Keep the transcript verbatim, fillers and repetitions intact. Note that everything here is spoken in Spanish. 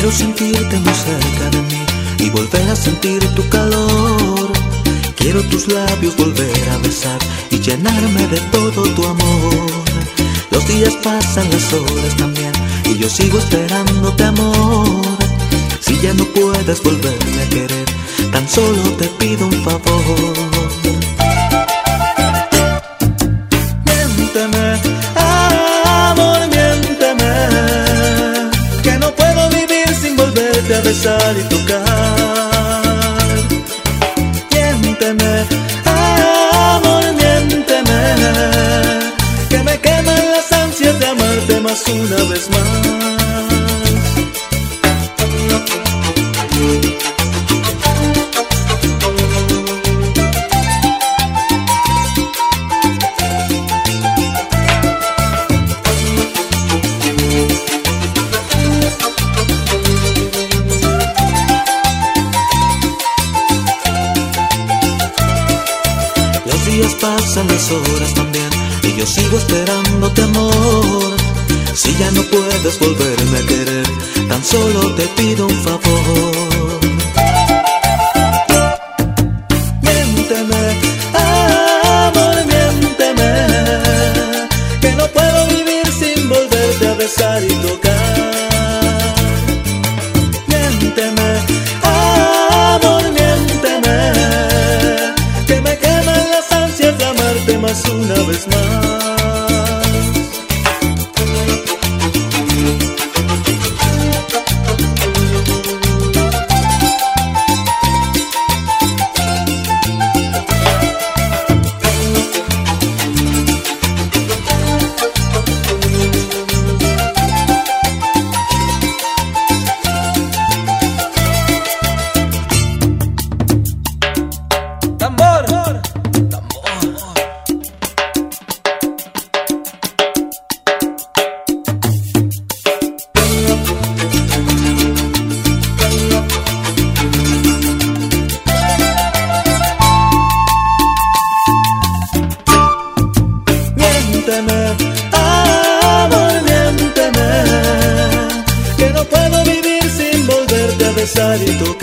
Quiero sentirte muy cerca de mí y volver a sentir tu calor. Quiero tus labios volver a besar y llenarme de todo tu amor. Los días pasan, las horas también, y yo sigo esperándote, amor. Si ya no puedes volverme a querer, tan solo te pido un favor. Miénteme, amor, miénteme, que no puedo vivir sin volverte a besar y tocar. Miénteme, amor, miénteme, que me queman las ansias de amarte más una vez más. Los días pasan, las horas también, y yo sigo esperándote, amor. Si ya no puedes volverme a querer, tan solo te pido un favor. Miénteme, amor, miénteme, que no puedo vivir sin volverte a besar y tocar. Miénteme, amor, miénteme, que me queman las ansias de amarte más una vez más. Tambor, tambor. Miénteme, amor, miénteme, que no puedo vivir sin volverte a besar y tocar.